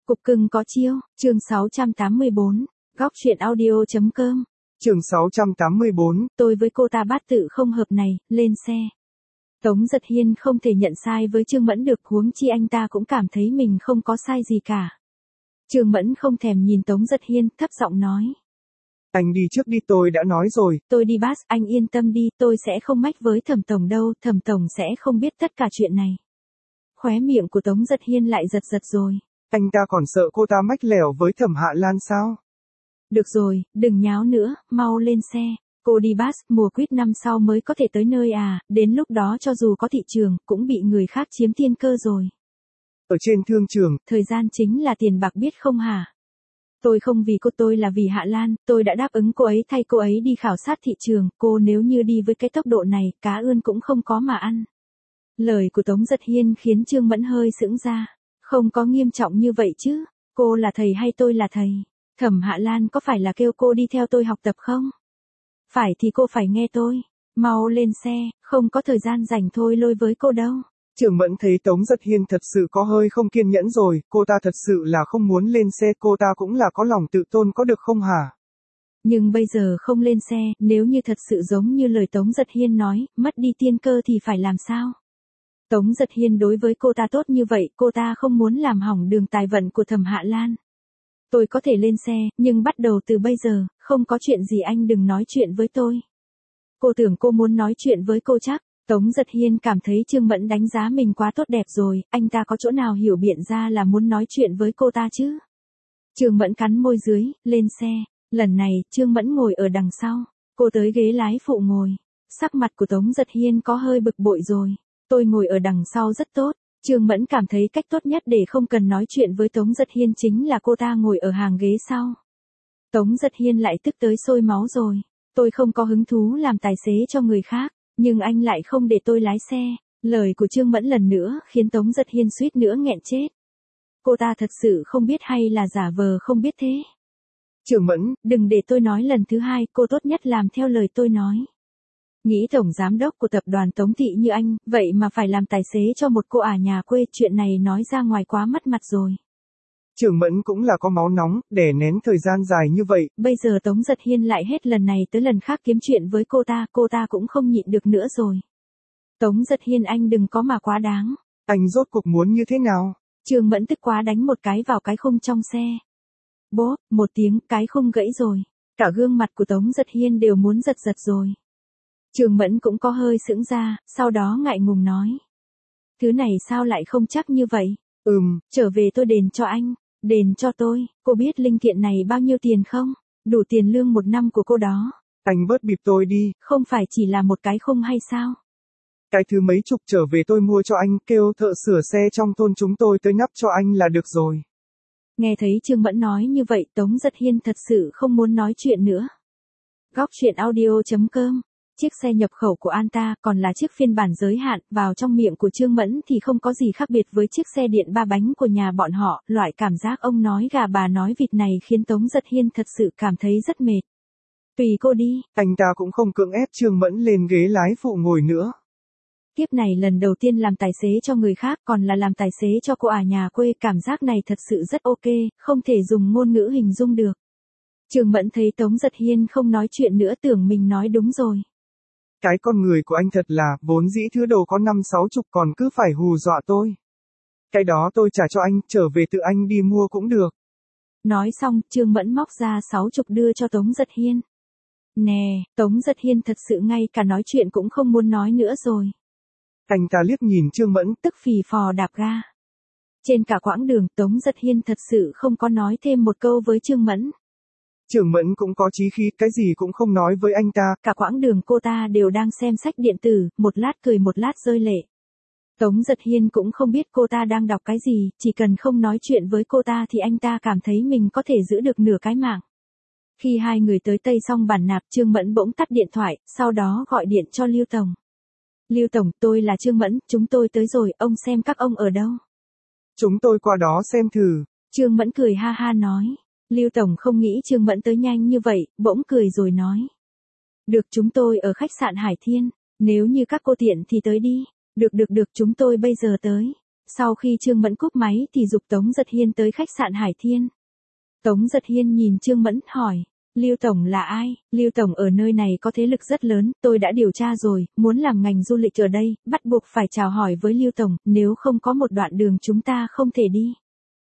Cục cưng có chiêu, chương 684, góc truyện audio.com. Chương 684. Tôi với cô ta bát tự không hợp này, lên xe. Tống Giật Hiên không thể nhận sai với Trương Mẫn được, huống chi anh ta cũng cảm thấy mình không có sai gì cả. Trương Mẫn không thèm nhìn Tống Giật Hiên, thấp giọng nói. Anh đi trước đi, tôi đã nói rồi. Tôi đi bác, anh yên tâm đi, tôi sẽ không mách với Thẩm Tổng đâu, Thẩm Tổng sẽ không biết tất cả chuyện này. Khóe miệng của Tống Giật Hiên lại giật giật rồi. Anh ta còn sợ cô ta mách lẻo với Thẩm Hạ Lan sao? Được rồi, đừng nháo nữa, mau lên xe. Cô đi bus, mùa quýt năm sau mới có thể tới nơi à, đến lúc đó cho dù có thị trường, cũng bị người khác chiếm tiên cơ rồi. Ở trên thương trường, thời gian chính là tiền bạc biết không hả? Tôi không vì cô, tôi là vì Hạ Lan, tôi đã đáp ứng cô ấy thay cô ấy đi khảo sát thị trường, cô nếu như đi với cái tốc độ này, cá ươn cũng không có mà ăn. Lời của Tống Giật Hiên khiến Trương Mẫn hơi sững ra. Không có nghiêm trọng như vậy chứ, cô là thầy hay tôi là thầy? Thẩm Hạ Lan có phải là kêu cô đi theo tôi học tập không? Phải thì cô phải nghe tôi. Mau lên xe, không có thời gian rảnh thôi lôi với cô đâu. Trương Mẫn thấy Tống Giật Hiên thật sự có hơi không kiên nhẫn rồi, cô ta thật sự là không muốn lên xe, cô ta cũng là có lòng tự tôn có được không hả? Nhưng bây giờ không lên xe, nếu như thật sự giống như lời Tống Giật Hiên nói, mất đi tiên cơ thì phải làm sao? Tống Giật Hiên đối với cô ta tốt như vậy, cô ta không muốn làm hỏng đường tài vận của Thẩm Hạ Lan. Tôi có thể lên xe, nhưng bắt đầu từ bây giờ, không có chuyện gì anh đừng nói chuyện với tôi. Cô tưởng cô muốn nói chuyện với cô chắc. Tống Giật Hiên cảm thấy Trương Mẫn đánh giá mình quá tốt đẹp rồi, anh ta có chỗ nào hiểu biện ra là muốn nói chuyện với cô ta chứ? Trương Mẫn cắn môi dưới, lên xe. Lần này, Trương Mẫn ngồi ở đằng sau. Cô tới ghế lái phụ ngồi. Sắc mặt của Tống Giật Hiên có hơi bực bội rồi. Tôi ngồi ở đằng sau rất tốt. Trương Mẫn cảm thấy cách tốt nhất để không cần nói chuyện với Tống Giật Hiên chính là cô ta ngồi ở hàng ghế sau. Tống Giật Hiên lại tức tới sôi máu rồi. Tôi không có hứng thú làm tài xế cho người khác, nhưng anh lại không để tôi lái xe. Lời của Trương Mẫn lần nữa khiến Tống Giật Hiên suýt nữa nghẹn chết. Cô ta thật sự không biết hay là giả vờ không biết thế? Trương Mẫn, đừng để tôi nói lần thứ hai, cô tốt nhất làm theo lời tôi nói. Nghĩ tổng giám đốc của tập đoàn Tống Thị như anh, vậy mà phải làm tài xế cho một cô nhà quê, chuyện này nói ra ngoài quá mất mặt rồi. Trương Mẫn cũng là có máu nóng, đè nén thời gian dài như vậy. Bây giờ Tống Giật Hiên lại hết lần này tới lần khác kiếm chuyện với cô ta cũng không nhịn được nữa rồi. Tống Giật Hiên anh đừng có mà quá đáng. Anh rốt cuộc muốn như thế nào? Trương Mẫn tức quá đánh một cái vào cái khung trong xe. Bốp, một tiếng, cái khung gãy rồi. Cả gương mặt của Tống Giật Hiên đều muốn giật giật rồi. Trương Mẫn cũng có hơi sững ra, sau đó ngại ngùng nói. Thứ này sao lại không chắc như vậy? Trở về tôi đền cho anh. Đền cho tôi, cô biết linh kiện này bao nhiêu tiền không? Đủ tiền lương một năm của cô đó. Anh bớt bịp tôi đi. Không phải chỉ là một cái khung hay sao? Cái thứ mấy chục trở về tôi mua cho anh, kêu thợ sửa xe trong thôn chúng tôi tới nắp cho anh là được rồi. Nghe thấy Trương Mẫn nói như vậy, Tống Giật Hiên thật sự không muốn nói chuyện nữa. Góc truyện audio.com. Chiếc xe nhập khẩu của Anta còn là chiếc phiên bản giới hạn, vào trong miệng của Trương Mẫn thì không có gì khác biệt với chiếc xe điện 3 bánh của nhà bọn họ, loại cảm giác ông nói gà bà nói vịt này khiến Tống Giật Hiên thật sự cảm thấy rất mệt. Tùy cô đi. Anh ta cũng không cưỡng ép Trương Mẫn lên ghế lái phụ ngồi nữa. Tiếp này lần đầu tiên làm tài xế cho người khác, còn là làm tài xế cho cô nhà quê, cảm giác này thật sự rất ok, không thể dùng ngôn ngữ hình dung được. Trương Mẫn thấy Tống Giật Hiên không nói chuyện nữa tưởng mình nói đúng rồi. Cái con người của anh thật là, vốn dĩ thứ đồ có 5-60 còn cứ phải hù dọa tôi. Cái đó tôi trả cho anh, trở về tự anh đi mua cũng được. Nói xong, Trương Mẫn móc ra 60 đưa cho Tống Giật Hiên. Nè, Tống Giật Hiên thật sự ngay cả nói chuyện cũng không muốn nói nữa rồi. Anh ta liếc nhìn Trương Mẫn, tức phì phò đạp ga. Trên cả quãng đường, Tống Giật Hiên thật sự không có nói thêm một câu với Trương Mẫn. Trương Mẫn cũng có chí khí, cái gì cũng không nói với anh ta. Cả quãng đường cô ta đều đang xem sách điện tử, một lát cười một lát rơi lệ. Tống Giật Hiên cũng không biết cô ta đang đọc cái gì, chỉ cần không nói chuyện với cô ta thì anh ta cảm thấy mình có thể giữ được nửa cái mạng. Khi hai người tới Tây xong bản nạp, Trương Mẫn bỗng tắt điện thoại, sau đó gọi điện cho Lưu Tổng. Lưu Tổng, tôi là Trương Mẫn, chúng tôi tới rồi, ông xem các ông ở đâu? Chúng tôi qua đó xem thử. Trương Mẫn cười ha ha nói. Lưu Tổng không nghĩ Trương Mẫn tới nhanh như vậy, bỗng cười rồi nói. Được, chúng tôi ở khách sạn Hải Thiên, nếu như các cô tiện thì tới đi. Được, chúng tôi bây giờ tới. Sau khi Trương Mẫn cúp máy thì giục Tống Giật Hiên tới khách sạn Hải Thiên. Tống Giật Hiên nhìn Trương Mẫn, hỏi, Lưu Tổng là ai? Lưu Tổng ở nơi này có thế lực rất lớn, tôi đã điều tra rồi, muốn làm ngành du lịch ở đây, bắt buộc phải chào hỏi với Lưu Tổng, nếu không có một đoạn đường chúng ta không thể đi.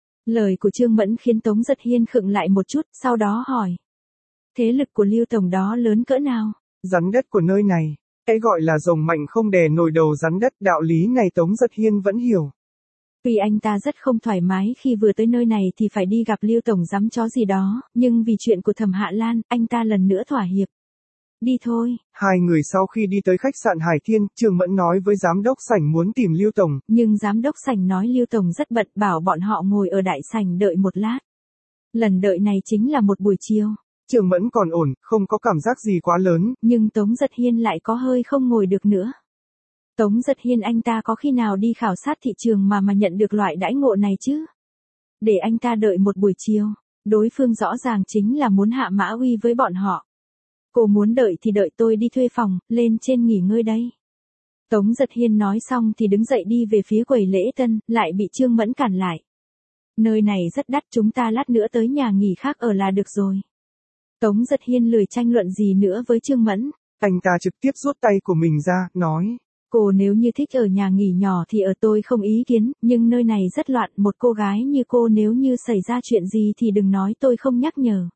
Lời của Trương Mẫn khiến Tống Giật Hiên khựng lại một chút, sau đó hỏi. Thế lực của Lưu Tổng đó lớn cỡ nào? Rắn đất của nơi này, cái gọi là rồng mạnh không đè nổi đầu rắn đất, đạo lý này Tống Giật Hiên vẫn hiểu. Tuy anh ta rất không thoải mái khi vừa tới nơi này thì phải đi gặp Lưu Tổng giám chó gì đó, nhưng vì chuyện của Thẩm Hạ Lan, anh ta lần nữa thỏa hiệp. Đi thôi. Hai người sau khi đi tới khách sạn Hải Thiên, Trương Mẫn nói với giám đốc sảnh muốn tìm Lưu Tổng. Nhưng giám đốc sảnh nói Lưu Tổng rất bận, bảo bọn họ ngồi ở đại sảnh đợi một lát. Lần đợi này chính là một buổi chiều. Trương Mẫn còn ổn, không có cảm giác gì quá lớn. Nhưng Tống Giật Hiên lại có hơi không ngồi được nữa. Tống Giật Hiên anh ta có khi nào đi khảo sát thị trường mà nhận được loại đãi ngộ này chứ? Để anh ta đợi một buổi chiều, đối phương rõ ràng chính là muốn hạ mã uy với bọn họ. Cô muốn đợi thì đợi, tôi đi thuê phòng, lên trên nghỉ ngơi đây. Tống Giật Hiên nói xong thì đứng dậy đi về phía quầy lễ tân, lại bị Trương Mẫn cản lại. Nơi này rất đắt, chúng ta lát nữa tới nhà nghỉ khác ở là được rồi. Tống Giật Hiên lười tranh luận gì nữa với Trương Mẫn. Anh ta trực tiếp rút tay của mình ra, nói. Cô nếu như thích ở nhà nghỉ nhỏ thì ở, tôi không ý kiến, nhưng nơi này rất loạn, một cô gái như cô nếu như xảy ra chuyện gì thì đừng nói tôi không nhắc nhở.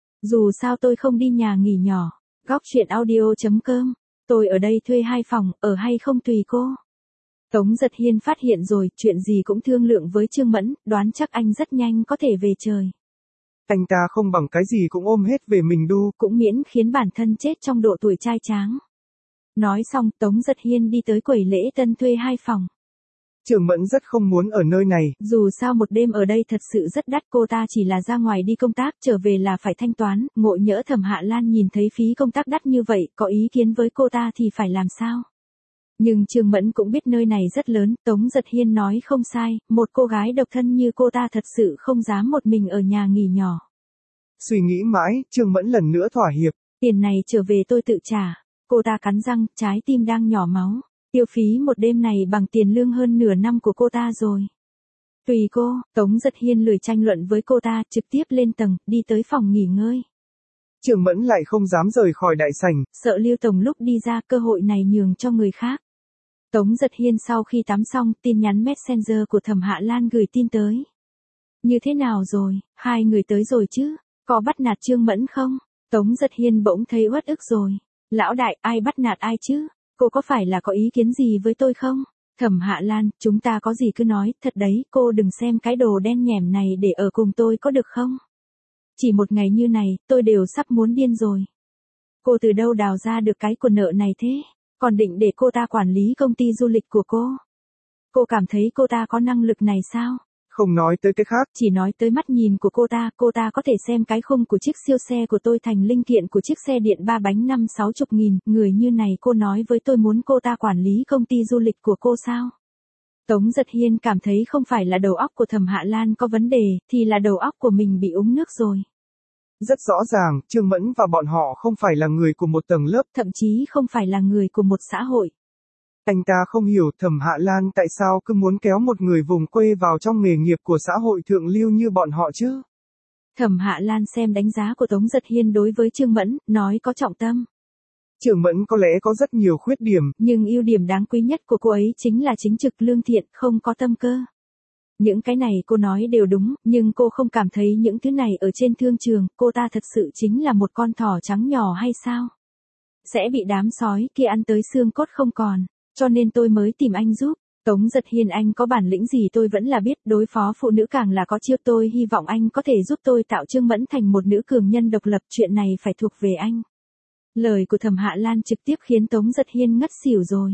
Dù sao tôi không đi nhà nghỉ nhỏ. Góc truyện audio.com. Tôi ở đây thuê 2 phòng, ở hay không tùy cô. Tống Giật Hiên phát hiện rồi, chuyện gì cũng thương lượng với Trương Mẫn, đoán chắc anh rất nhanh có thể về trời. Anh ta không bằng cái gì cũng ôm hết về mình đu, cũng miễn khiến bản thân chết trong độ tuổi trai tráng. Nói xong, Tống Giật Hiên đi tới quầy lễ tân thuê 2 phòng. Trương Mẫn rất không muốn ở nơi này. Dù sao một đêm ở đây thật sự rất đắt, cô ta chỉ là ra ngoài đi công tác, trở về là phải thanh toán, ngộ nhỡ Thẩm Hạ Lan nhìn thấy phí công tác đắt như vậy, có ý kiến với cô ta thì phải làm sao? Nhưng Trương Mẫn cũng biết nơi này rất lớn, Tống Giật Hiên nói không sai, một cô gái độc thân như cô ta thật sự không dám một mình ở nhà nghỉ nhỏ. Suy nghĩ mãi, Trương Mẫn lần nữa thỏa hiệp. Tiền này trở về tôi tự trả. Cô ta cắn răng, trái tim đang nhỏ máu. Tiêu phí một đêm này bằng tiền lương hơn nửa năm của cô ta rồi. Tùy cô, Tống Giật Hiên lười tranh luận với cô ta, trực tiếp lên tầng, đi tới phòng nghỉ ngơi. Trương Mẫn lại không dám rời khỏi đại sảnh. Sợ Lưu Tổng lúc đi ra, cơ hội này nhường cho người khác. Tống Giật Hiên sau khi tắm xong, tin nhắn Messenger của Thẩm Hạ Lan gửi tin tới. Như thế nào rồi, hai người tới rồi chứ? Có bắt nạt Trương Mẫn không? Tống Giật Hiên bỗng thấy uất ức rồi. Lão đại, ai bắt nạt ai chứ? Cô có phải là có ý kiến gì với tôi không? Thẩm Hạ Lan, chúng ta có gì cứ nói, thật đấy, cô đừng xem cái đồ đen nhẻm này để ở cùng tôi có được không? Chỉ một ngày như này, tôi đều sắp muốn điên rồi. Cô từ đâu đào ra được cái của nợ này thế? Còn định để cô ta quản lý công ty du lịch của cô? Cô cảm thấy cô ta có năng lực này sao? Không nói tới cái khác, chỉ nói tới mắt nhìn của cô ta có thể xem cái khung của chiếc siêu xe của tôi thành linh kiện của chiếc xe điện 3 bánh 50-60 nghìn, người như này cô nói với tôi muốn cô ta quản lý công ty du lịch của cô sao? Tống Giật Hiên cảm thấy không phải là đầu óc của Thẩm Hạ Lan có vấn đề, thì là đầu óc của mình bị uống nước rồi. Rất rõ ràng, Trương Mẫn và bọn họ không phải là người của một tầng lớp, thậm chí không phải là người của một xã hội. Anh ta không hiểu Thẩm Hạ Lan tại sao cứ muốn kéo một người vùng quê vào trong nghề nghiệp của xã hội thượng lưu như bọn họ chứ. Thẩm Hạ Lan xem đánh giá của Tống Giật Hiên đối với Trương Mẫn, nói có trọng tâm. Trương Mẫn có lẽ có rất nhiều khuyết điểm, nhưng ưu điểm đáng quý nhất của cô ấy chính là chính trực lương thiện, không có tâm cơ. Những cái này cô nói đều đúng, nhưng cô không cảm thấy những thứ này ở trên thương trường, cô ta thật sự chính là một con thỏ trắng nhỏ hay sao? Sẽ bị đám sói kia ăn tới xương cốt không còn, cho nên tôi mới tìm anh giúp. Tống Giật Hiên, anh có bản lĩnh gì tôi vẫn là biết, đối phó phụ nữ càng là có chiêu, tôi hy vọng anh có thể giúp tôi tạo Trương Mẫn thành một nữ cường nhân độc lập, chuyện này phải thuộc về anh. Lời của Thẩm Hạ Lan trực tiếp khiến Tống Giật Hiên ngất xỉu rồi.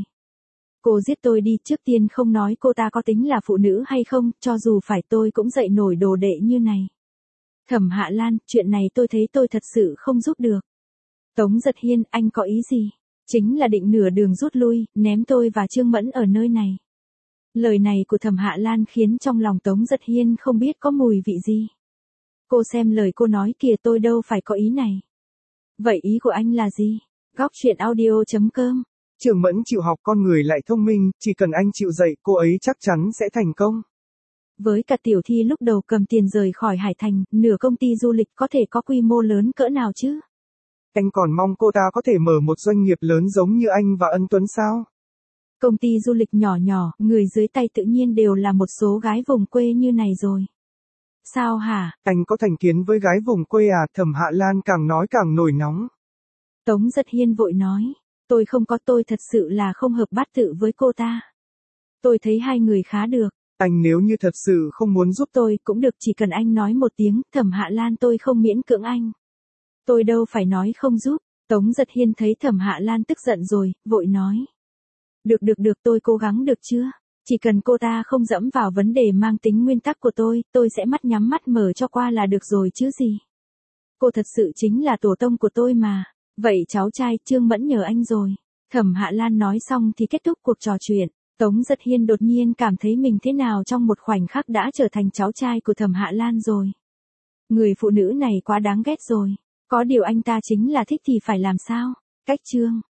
Cô giết tôi đi, trước tiên không nói cô ta có tính là phụ nữ hay không, cho dù phải tôi cũng dậy nổi đồ đệ như này. Thẩm Hạ Lan, chuyện này tôi thấy tôi thật sự không giúp được. Tống Giật Hiên, anh có ý gì? Chính là định nửa đường rút lui, ném tôi và Trương Mẫn ở nơi này. Lời này của Thẩm Hạ Lan khiến trong lòng Tống Giật Hiên không biết có mùi vị gì. Cô xem lời cô nói kìa, tôi đâu phải có ý này. Vậy ý của anh là gì? Góc truyện audio.com Trường Mẫn chịu học, con người lại thông minh, chỉ cần anh chịu dạy, cô ấy chắc chắn sẽ thành công. Với cả Tiểu Thi lúc đầu cầm tiền rời khỏi Hải Thành, nửa công ty du lịch có thể có quy mô lớn cỡ nào chứ? Anh còn mong cô ta có thể mở một doanh nghiệp lớn giống như anh và Ân Tuấn sao? Công ty du lịch nhỏ nhỏ, người dưới tay tự nhiên đều là một số gái vùng quê như này rồi. Sao hả? Anh có thành kiến với gái vùng quê à? Thẩm Hạ Lan càng nói càng nổi nóng. Tống Giật Hiên vội nói. Tôi không có, tôi thật sự là không hợp bát tự với cô ta. Tôi thấy hai người khá được. Anh nếu như thật sự không muốn giúp tôi cũng được, chỉ cần anh nói một tiếng, Thẩm Hạ Lan tôi không miễn cưỡng anh. Tôi đâu phải nói không giúp. Tống Giật Hiên thấy Thẩm Hạ Lan tức giận rồi, vội nói. Được tôi cố gắng được chưa? Chỉ cần cô ta không dẫm vào vấn đề mang tính nguyên tắc của tôi sẽ mắt nhắm mắt mở cho qua là được rồi chứ gì. Cô thật sự chính là tổ tông của tôi mà. Vậy cháu trai Trương Mẫn nhờ anh rồi. Thẩm Hạ Lan nói xong thì kết thúc cuộc trò chuyện. Tống Giật Hiên đột nhiên cảm thấy mình thế nào trong một khoảnh khắc đã trở thành cháu trai của Thẩm Hạ Lan rồi. Người phụ nữ này quá đáng ghét rồi. Có điều anh ta chính là thích thì phải làm sao? Cách chương